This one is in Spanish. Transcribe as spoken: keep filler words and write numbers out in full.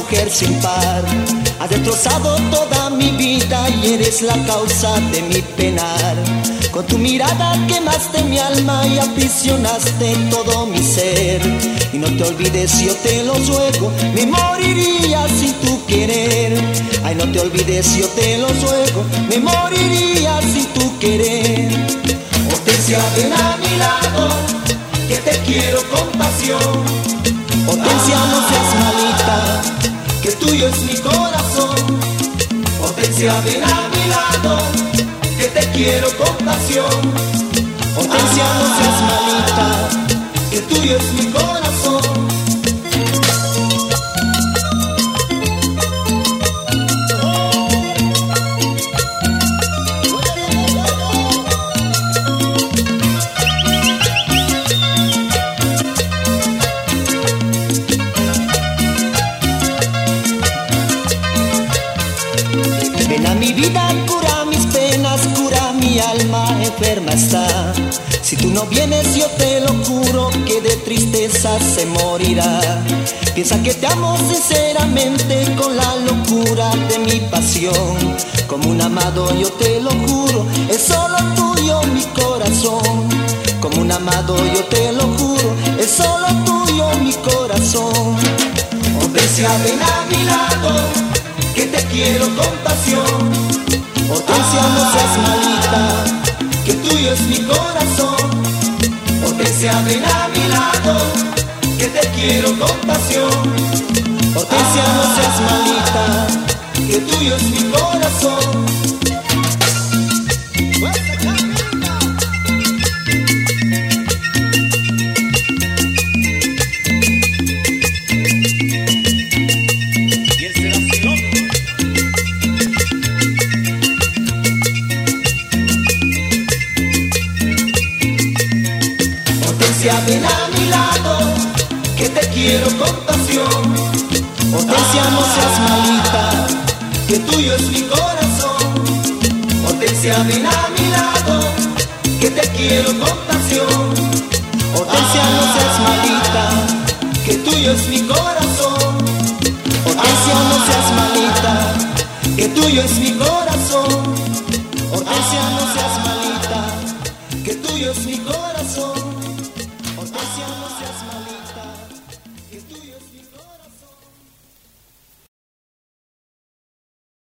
mujer sin par. Has destrozado toda mi vida y eres la causa de mi penar. Con tu mirada quemaste mi alma y aprisionaste todo mi ser. Y no te olvides, yo te lo ruego, me moriría sin tu querer. Ay, no te olvides, yo te lo ruego, me moriría sin tu querer. Hortensia, ven a mi lado, que te quiero con pasión. Hortensia, no seas malita, que tuyo es mi corazón. Hortensia, ven a mi lado, que te quiero con pasión. Hortensia, no seas malita, que tuyo es mi corazón. Ven a mi vida, cura mis penas, cura mi alma, enferma está. Si tú no vienes, yo te lo juro que de tristeza se morirá. Piensa que te amo sinceramente con la locura de mi pasión. Como un amado yo te lo juro, es solo tuyo mi corazón. Como un amado yo te lo juro, es solo tuyo mi corazón. Hortensia, ven a mi lado, que te quiero con pasión. Hortensia, no seas malita, que tuyo es mi corazón. Hortensia, ven a mi lado, que te quiero con pasión. Hortensia, no seas malita, que tuyo es mi corazón. Hortensia, ven a mi lado, que te quiero con pasión. Hortensia, no seas malita, que tuyo es mi corazón. Hortensia, ven a mi lado, que te quiero con pasión. Hortensia, no seas malita, que tuyo es mi corazón. Hortensia, no seas malita, que tuyo es mi corazón. Hortensia, no seas malita, que tuyo es mi corazón. Hortensia, no seas malita.